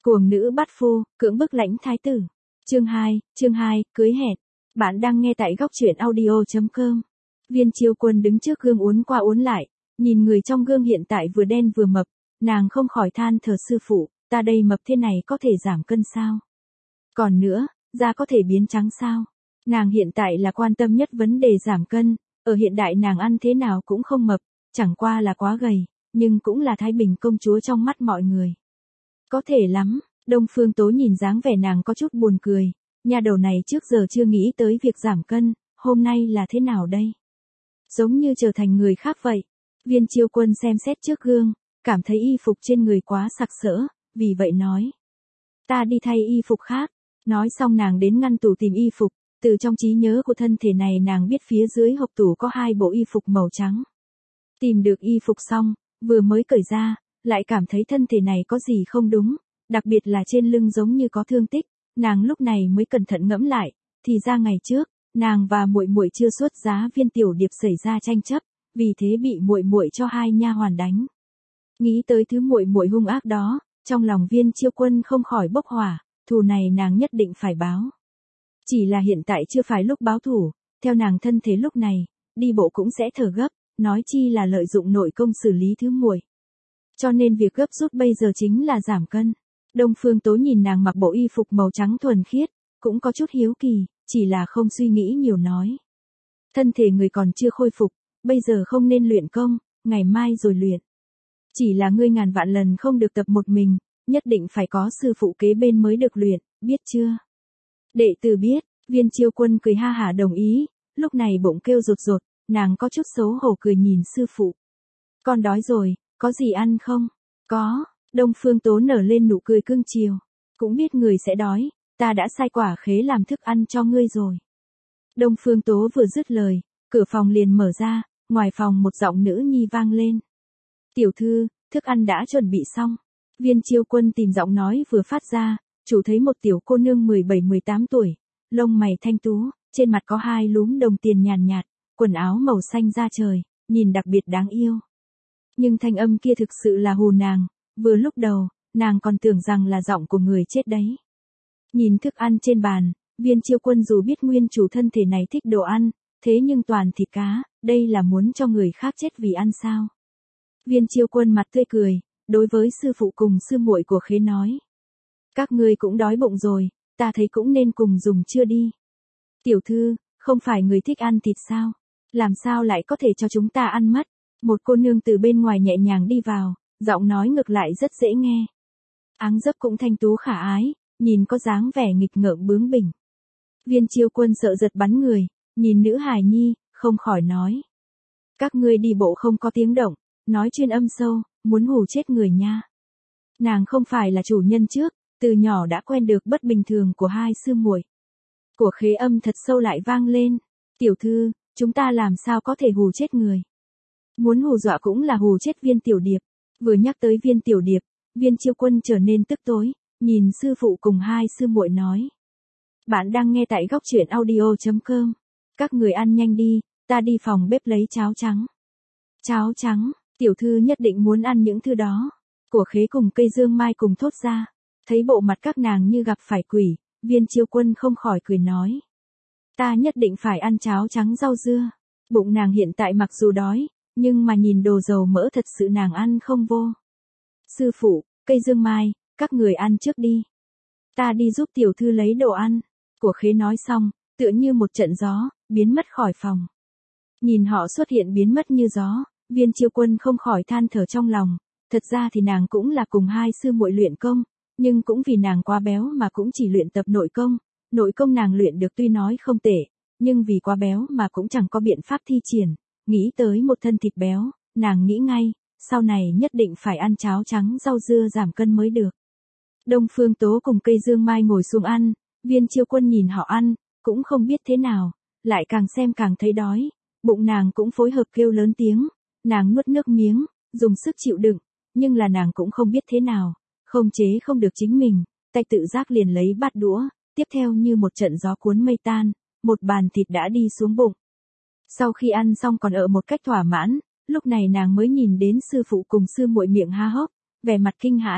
Cuồng nữ bắt phu, cưỡng bức lãnh thái tử. Chương 2, cưới hẹn. Bạn đang nghe tại góc truyện audio.com. Viên Chiêu Quân đứng trước gương uốn qua uốn lại, nhìn người trong gương hiện tại vừa đen vừa mập, nàng không khỏi than thở sư phụ, ta đây mập thế này có thể giảm cân sao? Còn nữa, da có thể biến trắng sao? Nàng hiện tại là quan tâm nhất vấn đề giảm cân, ở hiện đại nàng ăn thế nào cũng không mập, chẳng qua là quá gầy, nhưng cũng là Thái Bình công chúa trong mắt mọi người. Có thể lắm, Đông Phương Tố nhìn dáng vẻ nàng có chút buồn cười, nhà đầu này trước giờ chưa nghĩ tới việc giảm cân, hôm nay là thế nào đây? Giống như trở thành người khác vậy. Viên Chiêu Quân xem xét trước gương, cảm thấy y phục trên người quá sặc sỡ, vì vậy nói. Ta đi thay y phục khác. Nói xong nàng đến ngăn tủ tìm y phục, từ trong trí nhớ của thân thể này nàng biết phía dưới hộc tủ có 2 bộ y phục màu trắng. Tìm được y phục xong, vừa mới cởi ra, lại cảm thấy thân thể này có gì không đúng, đặc biệt là trên lưng giống như có thương tích, nàng lúc này mới cẩn thận ngẫm lại, thì ra ngày trước, nàng và muội muội chưa xuất giá Viên Tiểu Điệp xảy ra tranh chấp, vì thế bị muội muội cho 2 nha hoàn đánh. Nghĩ tới thứ muội muội hung ác đó, trong lòng Viên Chiêu Quân không khỏi bốc hỏa, thù này nàng nhất định phải báo. Chỉ là hiện tại chưa phải lúc báo thù, theo nàng thân thế lúc này, đi bộ cũng sẽ thở gấp, nói chi là lợi dụng nội công xử lý thứ muội. Cho nên việc gấp rút bây giờ chính là giảm cân. Đông Phương Tố nhìn nàng mặc bộ y phục màu trắng thuần khiết, cũng có chút hiếu kỳ, chỉ là không suy nghĩ nhiều nói. Thân thể người còn chưa khôi phục, bây giờ không nên luyện công, ngày mai rồi luyện. Chỉ là ngươi ngàn vạn lần không được tập một mình, nhất định phải có sư phụ kế bên mới được luyện, biết chưa? Đệ tử biết, Viên Chiêu Quân cười ha hả đồng ý, lúc này bụng kêu rột rột, nàng có chút xấu hổ cười nhìn sư phụ. Con đói rồi, có gì ăn không? Có, Đông Phương Tố nở lên nụ cười cưng chiều. Cũng biết người sẽ đói, ta đã sai quả khế làm thức ăn cho ngươi rồi. Đông Phương Tố vừa dứt lời, cửa phòng liền mở ra, ngoài phòng một giọng nữ nhi vang lên. Tiểu thư, thức ăn đã chuẩn bị xong. Viên Chiêu Quân tìm giọng nói vừa phát ra, chủ thấy một tiểu cô nương 17-18 tuổi, lông mày thanh tú, trên mặt có 2 lúm đồng tiền nhàn nhạt, quần áo màu xanh da trời, nhìn đặc biệt đáng yêu. Nhưng thanh âm kia thực sự là hù nàng, vừa lúc đầu, nàng còn tưởng rằng là giọng của người chết đấy. Nhìn thức ăn trên bàn, Viên Chiêu Quân dù biết nguyên chủ thân thể này thích đồ ăn, thế nhưng toàn thịt cá, đây là muốn cho người khác chết vì ăn sao? Viên Chiêu Quân mặt tươi cười, đối với sư phụ cùng sư muội của khế nói. Các ngươi cũng đói bụng rồi, ta thấy cũng nên cùng dùng trưa đi. Tiểu thư, không phải người thích ăn thịt sao? Làm sao lại có thể cho chúng ta ăn mất? Một cô nương từ bên ngoài nhẹ nhàng đi vào, giọng nói ngược lại rất dễ nghe. Áng dấp cũng thanh tú khả ái, nhìn có dáng vẻ nghịch ngợm bướng bỉnh. Viên Chiêu Quân sợ giật bắn người, nhìn nữ hài nhi, không khỏi nói. Các ngươi đi bộ không có tiếng động, nói chuyên âm sâu, muốn hù chết người nha. Nàng không phải là chủ nhân trước, từ nhỏ đã quen được bất bình thường của 2 sư muội. Của khế âm thật sâu lại vang lên. Tiểu thư, chúng ta làm sao có thể hù chết người? Muốn hù dọa cũng là hù chết Viên Tiểu Điệp. Vừa nhắc tới Viên Tiểu Điệp, Viên Chiêu Quân trở nên tức tối, nhìn sư phụ cùng 2 sư muội nói. Bạn đang nghe tại góc truyện audio.com. Các người ăn nhanh đi, ta đi phòng bếp lấy cháo trắng. Cháo trắng, tiểu thư nhất định muốn ăn những thứ đó. Của khế cùng Cây Dương Mai cùng thốt ra. Thấy bộ mặt các nàng như gặp phải quỷ, Viên Chiêu Quân không khỏi cười nói. Ta nhất định phải ăn cháo trắng rau dưa. Bụng nàng hiện tại mặc dù đói, nhưng mà nhìn đồ dầu mỡ thật sự nàng ăn không vô. Sư phụ, Cây Dương Mai, các người ăn trước đi. Ta đi giúp tiểu thư lấy đồ ăn. Của khế nói xong, tựa như một trận gió, biến mất khỏi phòng. Nhìn họ xuất hiện biến mất như gió, Viên Chiêu Quân không khỏi than thở trong lòng. Thật ra thì nàng cũng là cùng 2 sư muội luyện công, nhưng cũng vì nàng quá béo mà cũng chỉ luyện tập nội công. Nội công nàng luyện được tuy nói không tệ, nhưng vì quá béo mà cũng chẳng có biện pháp thi triển. Nghĩ tới một thân thịt béo, nàng nghĩ ngay, sau này nhất định phải ăn cháo trắng rau dưa giảm cân mới được. Đông Phương Tố cùng Cây Dương Mai ngồi xuống ăn, Viên Chiêu Quân nhìn họ ăn, cũng không biết thế nào, lại càng xem càng thấy đói, bụng nàng cũng phối hợp kêu lớn tiếng, nàng nuốt nước miếng, dùng sức chịu đựng, nhưng là nàng cũng không biết thế nào, không chế không được chính mình, tay tự giác liền lấy bát đũa, tiếp theo như một trận gió cuốn mây tan, một bàn thịt đã đi xuống bụng. Sau khi ăn xong còn ở một cách thỏa mãn, lúc này nàng mới nhìn đến sư phụ cùng sư muội miệng há hốc, vẻ mặt kinh hãi,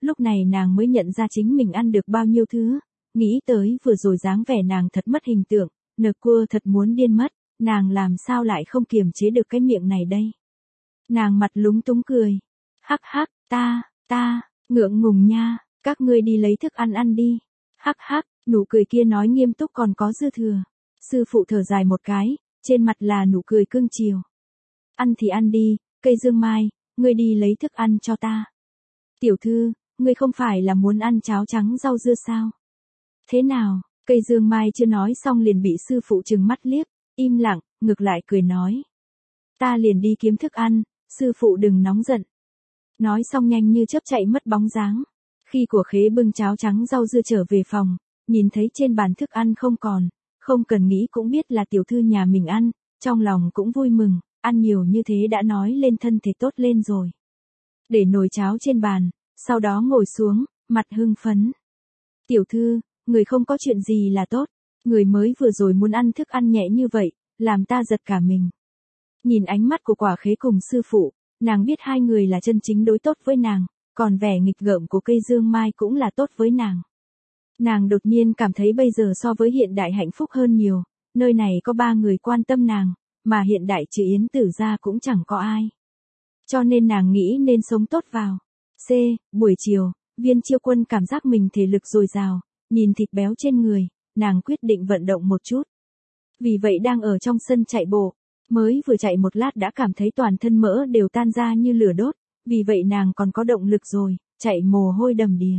Lúc này nàng mới nhận ra chính mình ăn được bao nhiêu thứ, nghĩ tới vừa rồi dáng vẻ nàng thật mất hình tượng, nờ cua thật muốn điên mất, nàng làm sao lại không kiềm chế được cái miệng này đây. Nàng mặt lúng túng cười, hắc hắc, ta, ngượng ngùng nha, các ngươi đi lấy thức ăn ăn đi, hắc hắc, nụ cười kia nói nghiêm túc còn có dư thừa. Sư phụ thở dài một cái, trên mặt là nụ cười cưng chiều. Ăn thì ăn đi, cây dương mai, ngươi đi lấy thức ăn cho ta. Tiểu thư, ngươi không phải là muốn ăn cháo trắng rau dưa sao? Thế nào, cây dương mai chưa nói xong liền bị sư phụ trừng mắt liếc, im lặng, ngược lại cười nói. Ta liền đi kiếm thức ăn, sư phụ đừng nóng giận. Nói xong nhanh như chớp chạy mất bóng dáng. Khi của khế bưng cháo trắng rau dưa trở về phòng, nhìn thấy trên bàn thức ăn không còn, không cần nghĩ cũng biết là tiểu thư nhà mình ăn, trong lòng cũng vui mừng, ăn nhiều như thế đã nói lên thân thể tốt lên rồi. Để nồi cháo trên bàn, sau đó ngồi xuống, mặt hưng phấn. Tiểu thư, người không có chuyện gì là tốt, người mới vừa rồi muốn ăn thức ăn nhẹ như vậy, làm ta giật cả mình. Nhìn ánh mắt của quả khế cùng sư phụ, nàng biết hai người là chân chính đối tốt với nàng, còn vẻ nghịch ngợm của cây dương mai cũng là tốt với nàng. Nàng đột nhiên cảm thấy bây giờ so với hiện đại hạnh phúc hơn nhiều, nơi này có 3 người quan tâm nàng, mà hiện đại trừ Yến Tử ra cũng chẳng có ai. Cho nên nàng nghĩ nên sống tốt vào. Buổi chiều, Viên Chiêu Quân cảm giác mình thể lực dồi dào, nhìn thịt béo trên người, nàng quyết định vận động một chút. Vì vậy đang ở trong sân chạy bộ, mới vừa chạy một lát đã cảm thấy toàn thân mỡ đều tan ra như lửa đốt, vì vậy nàng còn có động lực rồi, chạy mồ hôi đầm đìa.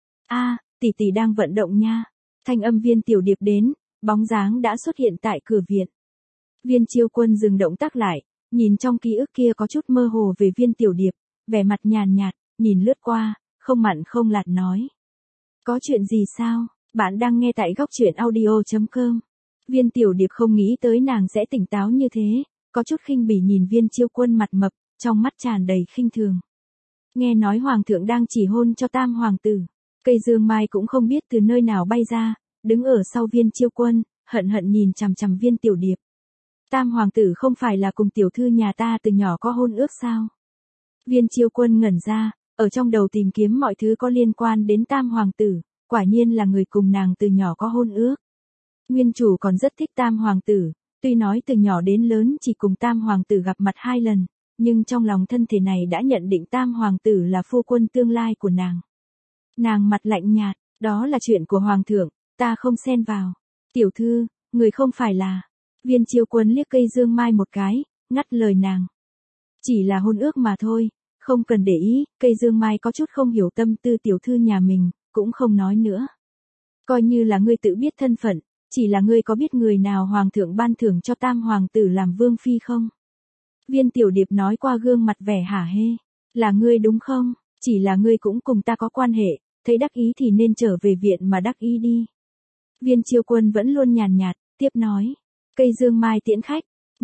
Tỷ tỷ đang vận động nha. Thanh âm Viên Tiểu Điệp đến, bóng dáng đã xuất hiện tại cửa viện. Viên Chiêu Quân dừng động tác lại, nhìn trong ký ức kia có chút mơ hồ về Viên Tiểu Điệp, vẻ mặt nhàn nhạt, nhìn lướt qua, không mặn không lạt nói. Có chuyện gì sao? Bạn đang nghe tại góc truyện audio.com. Viên Tiểu Điệp không nghĩ tới nàng sẽ tỉnh táo như thế, có chút khinh bỉ nhìn Viên Chiêu Quân mặt mập, trong mắt tràn đầy khinh thường. Nghe nói hoàng thượng đang chỉ hôn cho tam hoàng tử. Cây dương mai cũng không biết từ nơi nào bay ra, đứng ở sau Viên Chiêu Quân, hận hận nhìn chằm chằm Viên Tiểu Điệp. Tam hoàng tử không phải là cùng tiểu thư nhà ta từ nhỏ có hôn ước sao? Viên Chiêu Quân ngẩn ra, ở trong đầu tìm kiếm mọi thứ có liên quan đến tam hoàng tử, quả nhiên là người cùng nàng từ nhỏ có hôn ước. Nguyên chủ còn rất thích tam hoàng tử, tuy nói từ nhỏ đến lớn chỉ cùng tam hoàng tử gặp mặt 2 lần, nhưng trong lòng thân thể này đã nhận định tam hoàng tử là phu quân tương lai của nàng. Nàng mặt lạnh nhạt, đó là chuyện của hoàng thượng, ta không xen vào. Tiểu thư, người không phải là. Viên Chiêu Quân liếc cây dương mai một cái, ngắt lời nàng. Chỉ là hôn ước mà thôi, không cần để ý, cây dương mai có chút không hiểu tâm tư tiểu thư nhà mình, cũng không nói nữa. Coi như là ngươi tự biết thân phận, chỉ là ngươi có biết người nào hoàng thượng ban thưởng cho tam hoàng tử làm vương phi không? Viên Tiểu Điệp nói qua gương mặt vẻ hả hê. Là ngươi đúng không? Chỉ là ngươi cũng cùng ta có quan hệ, thấy đắc ý thì nên trở về viện mà đắc ý đi. Viên Chiêu Quân vẫn luôn nhàn nhạt, tiếp nói. Cây dương mai tiễn khách,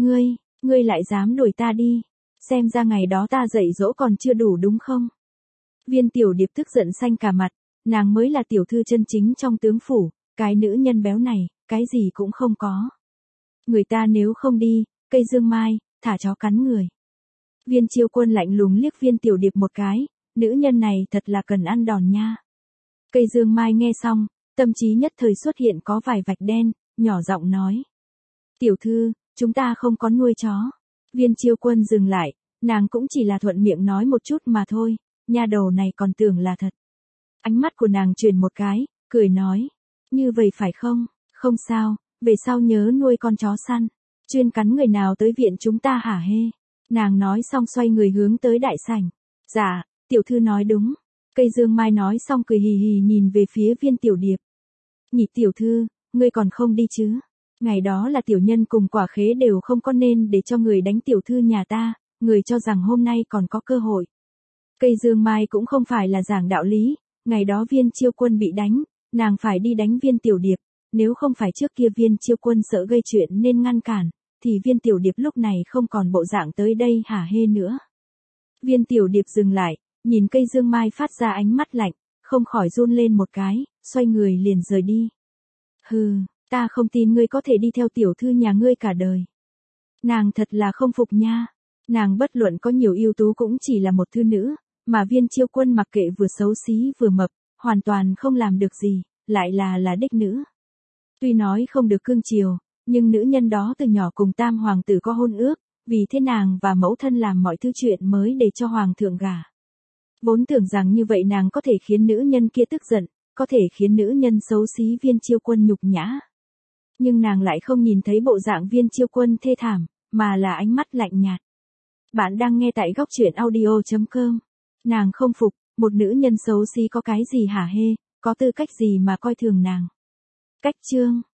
ngươi lại dám đuổi ta đi, xem ra ngày đó ta dạy dỗ còn chưa đủ đúng không? Viên Tiểu Điệp tức giận xanh cả mặt, nàng mới là tiểu thư chân chính trong tướng phủ, cái nữ nhân béo này, cái gì cũng không có. Người ta nếu không đi, cây dương mai, thả chó cắn người. Viên Chiêu Quân lạnh lùng liếc Viên Tiểu Điệp một cái, nữ nhân này thật là cần ăn đòn nha. Cây dương mai nghe xong, tâm trí nhất thời xuất hiện có vài vạch đen, nhỏ giọng nói. Tiểu thư, chúng ta không có nuôi chó. Viên Chiêu Quân dừng lại, nàng cũng chỉ là thuận miệng nói một chút mà thôi, nha đầu này còn tưởng là thật. Ánh mắt của nàng chuyển một cái, cười nói. Như vậy phải không? Không sao, về sau nhớ nuôi con chó săn. Chuyên cắn người nào tới viện chúng ta hả hê. Nàng nói xong xoay người hướng tới đại sảnh. Dạ, tiểu thư nói đúng. Cây dương mai nói xong cười hì hì nhìn về phía Viên Tiểu Điệp. Nhị tiểu thư, ngươi còn không đi chứ? Ngày đó là tiểu nhân cùng quả khế đều không có nên để cho người đánh tiểu thư nhà ta, người cho rằng hôm nay còn có cơ hội. Cây dương mai cũng không phải là giảng đạo lý, ngày đó Viên Chiêu Quân bị đánh, nàng phải đi đánh Viên Tiểu Điệp, nếu không phải trước kia Viên Chiêu Quân sợ gây chuyện nên ngăn cản, thì Viên Tiểu Điệp lúc này không còn bộ dạng tới đây hả hê nữa. Viên Tiểu Điệp dừng lại, nhìn cây dương mai phát ra ánh mắt lạnh, không khỏi run lên một cái, xoay người liền rời đi. Hừ, ta không tin ngươi có thể đi theo tiểu thư nhà ngươi cả đời. Nàng thật là không phục nha. Nàng bất luận có nhiều ưu tú cũng chỉ là một thư nữ, mà Viên Chiêu Quân mặc kệ vừa xấu xí vừa mập, hoàn toàn không làm được gì, lại là đích nữ. Tuy nói không được cưng chiều, nhưng nữ nhân đó từ nhỏ cùng Tam hoàng tử có hôn ước, vì thế nàng và mẫu thân làm mọi thứ chuyện mới để cho hoàng thượng gả. Vốn tưởng rằng như vậy nàng có thể khiến nữ nhân kia tức giận, có thể khiến nữ nhân xấu xí Viên Chiêu Quân nhục nhã. Nhưng nàng lại không nhìn thấy bộ dạng Viên Chiêu Quân thê thảm, mà là ánh mắt lạnh nhạt. Bạn đang nghe tại góc truyện audio.com. Nàng không phục, một nữ nhân xấu xí có cái gì hả hê, có tư cách gì mà coi thường nàng. Cách chương